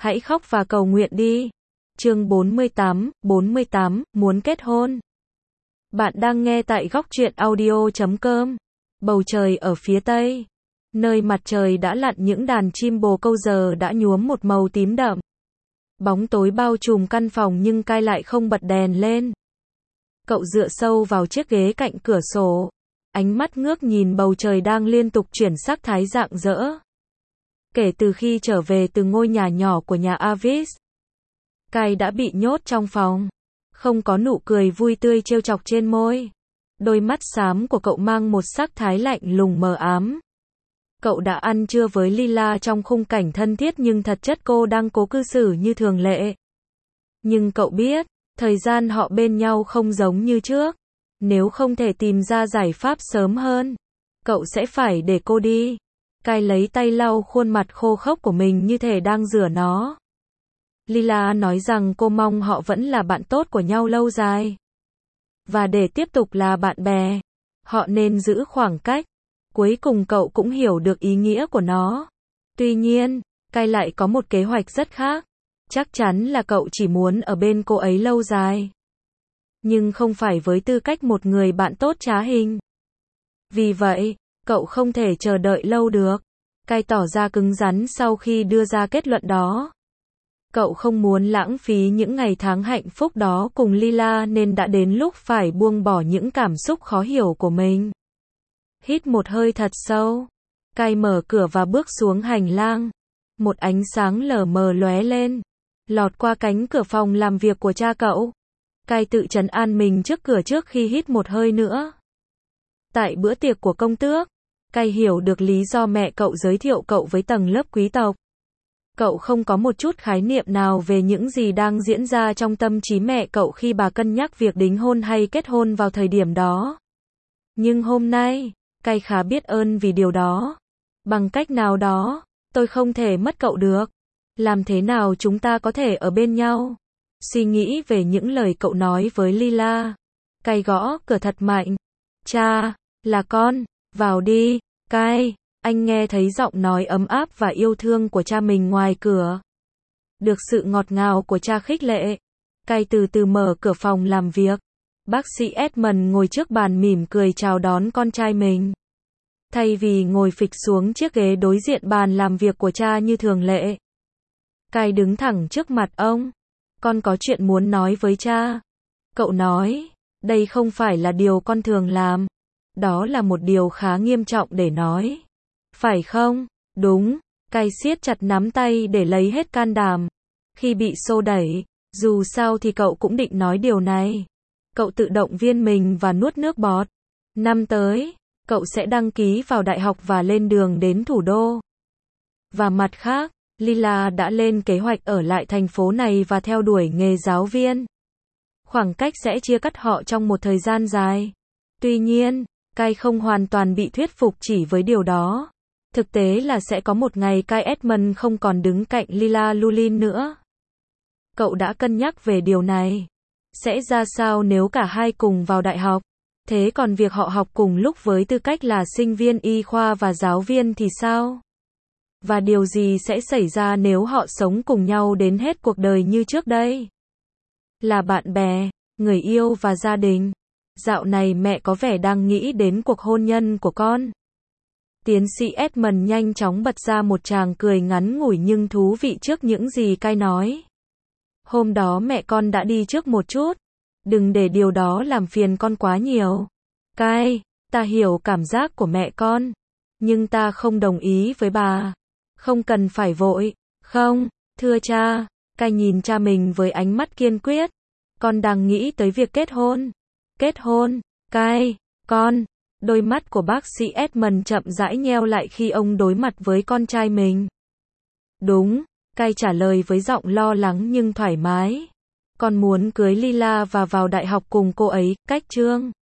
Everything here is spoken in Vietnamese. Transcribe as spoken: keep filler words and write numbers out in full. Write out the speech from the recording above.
Hãy khóc và cầu nguyện đi. Chương bốn mươi tám, bốn mươi tám, muốn kết hôn. Bạn đang nghe tại góc truyện audio chấm com. Bầu trời ở phía tây, nơi mặt trời đã lặn, những đàn chim bồ câu giờ đã nhuốm một màu tím đậm. Bóng tối bao trùm căn phòng nhưng Kai lại không bật đèn lên. Cậu dựa sâu vào chiếc ghế cạnh cửa sổ, ánh mắt ngước nhìn bầu trời đang liên tục chuyển sắc thái rạng rỡ. Kể từ khi trở về từ ngôi nhà nhỏ của nhà Avis, Kai đã bị nhốt trong phòng, không có nụ cười vui tươi trêu chọc trên môi. Đôi mắt xám của cậu mang một sắc thái lạnh lùng mờ ám. Cậu đã ăn trưa với Lila trong khung cảnh thân thiết nhưng thật chất cô đang cố cư xử như thường lệ. Nhưng cậu biết, thời gian họ bên nhau không giống như trước. Nếu không thể tìm ra giải pháp sớm hơn, cậu sẽ phải để cô đi. Kai lấy tay lau khuôn mặt khô khốc của mình như thể đang rửa nó. Lila nói rằng cô mong họ vẫn là bạn tốt của nhau lâu dài. Và để tiếp tục là bạn bè, họ nên giữ khoảng cách. Cuối cùng cậu cũng hiểu được ý nghĩa của nó. Tuy nhiên, Kai lại có một kế hoạch rất khác. Chắc chắn là cậu chỉ muốn ở bên cô ấy lâu dài. Nhưng không phải với tư cách một người bạn tốt trá hình. Vì vậy, cậu không thể chờ đợi lâu được. Kai tỏ ra cứng rắn sau khi đưa ra kết luận đó. Cậu không muốn lãng phí những ngày tháng hạnh phúc đó cùng Lila nên đã đến lúc phải buông bỏ những cảm xúc khó hiểu của mình. Hít một hơi thật sâu, Kai mở cửa và bước xuống hành lang. Một ánh sáng lờ mờ lóe lên, lọt qua cánh cửa phòng làm việc của cha cậu. Kai tự trấn an mình trước cửa trước khi hít một hơi nữa. Tại bữa tiệc của công tước, Kai hiểu được lý do mẹ cậu giới thiệu cậu với tầng lớp quý tộc. Cậu không có một chút khái niệm nào về những gì đang diễn ra trong tâm trí mẹ cậu khi bà cân nhắc việc đính hôn hay kết hôn vào thời điểm đó. Nhưng hôm nay, Kai khá biết ơn vì điều đó. Bằng cách nào đó, tôi không thể mất cậu được. Làm thế nào chúng ta có thể ở bên nhau? Suy nghĩ về những lời cậu nói với Lila, Kai gõ cửa thật mạnh. Cha, là con, vào đi. Kai, anh nghe thấy giọng nói ấm áp và yêu thương của cha mình ngoài cửa. Được sự ngọt ngào của cha khích lệ, Kai từ từ mở cửa phòng làm việc. Bác sĩ Edmund ngồi trước bàn mỉm cười chào đón con trai mình. Thay vì ngồi phịch xuống chiếc ghế đối diện bàn làm việc của cha như thường lệ, Kai đứng thẳng trước mặt ông. Con có chuyện muốn nói với cha. Cậu nói, đây không phải là điều con thường làm. Đó là một điều khá nghiêm trọng để nói. Phải không? Đúng. Kai siết chặt nắm tay để lấy hết can đảm. Khi bị xô đẩy, dù sao thì cậu cũng định nói điều này. Cậu tự động viên mình và nuốt nước bọt. Năm tới, cậu sẽ đăng ký vào đại học và lên đường đến thủ đô. Và mặt khác, Lila đã lên kế hoạch ở lại thành phố này và theo đuổi nghề giáo viên. Khoảng cách sẽ chia cắt họ trong một thời gian dài. Tuy nhiên, Kai không hoàn toàn bị thuyết phục chỉ với điều đó. Thực tế là sẽ có một ngày Kai Edmund không còn đứng cạnh Lila Lulin nữa. Cậu đã cân nhắc về điều này. Sẽ ra sao nếu cả hai cùng vào đại học? Thế còn việc họ học cùng lúc với tư cách là sinh viên y khoa và giáo viên thì sao? Và điều gì sẽ xảy ra nếu họ sống cùng nhau đến hết cuộc đời như trước đây? Là bạn bè, người yêu và gia đình. Dạo này mẹ có vẻ đang nghĩ đến cuộc hôn nhân của con. Tiến sĩ Edmund nhanh chóng bật ra một tràng cười ngắn ngủi nhưng thú vị trước những gì Kai nói. Hôm đó mẹ con đã đi trước một chút. Đừng để điều đó làm phiền con quá nhiều. Kai, ta hiểu cảm giác của mẹ con. Nhưng ta không đồng ý với bà. Không cần phải vội. Không, thưa cha. Kai nhìn cha mình với ánh mắt kiên quyết. Con đang nghĩ tới việc kết hôn. Kết hôn, Kai, con. Đôi mắt của bác sĩ Edmund chậm rãi nheo lại khi ông đối mặt với con trai mình. Đúng, Kai trả lời với giọng lo lắng nhưng thoải mái. Con muốn cưới Lila và vào đại học cùng cô ấy, cách chương.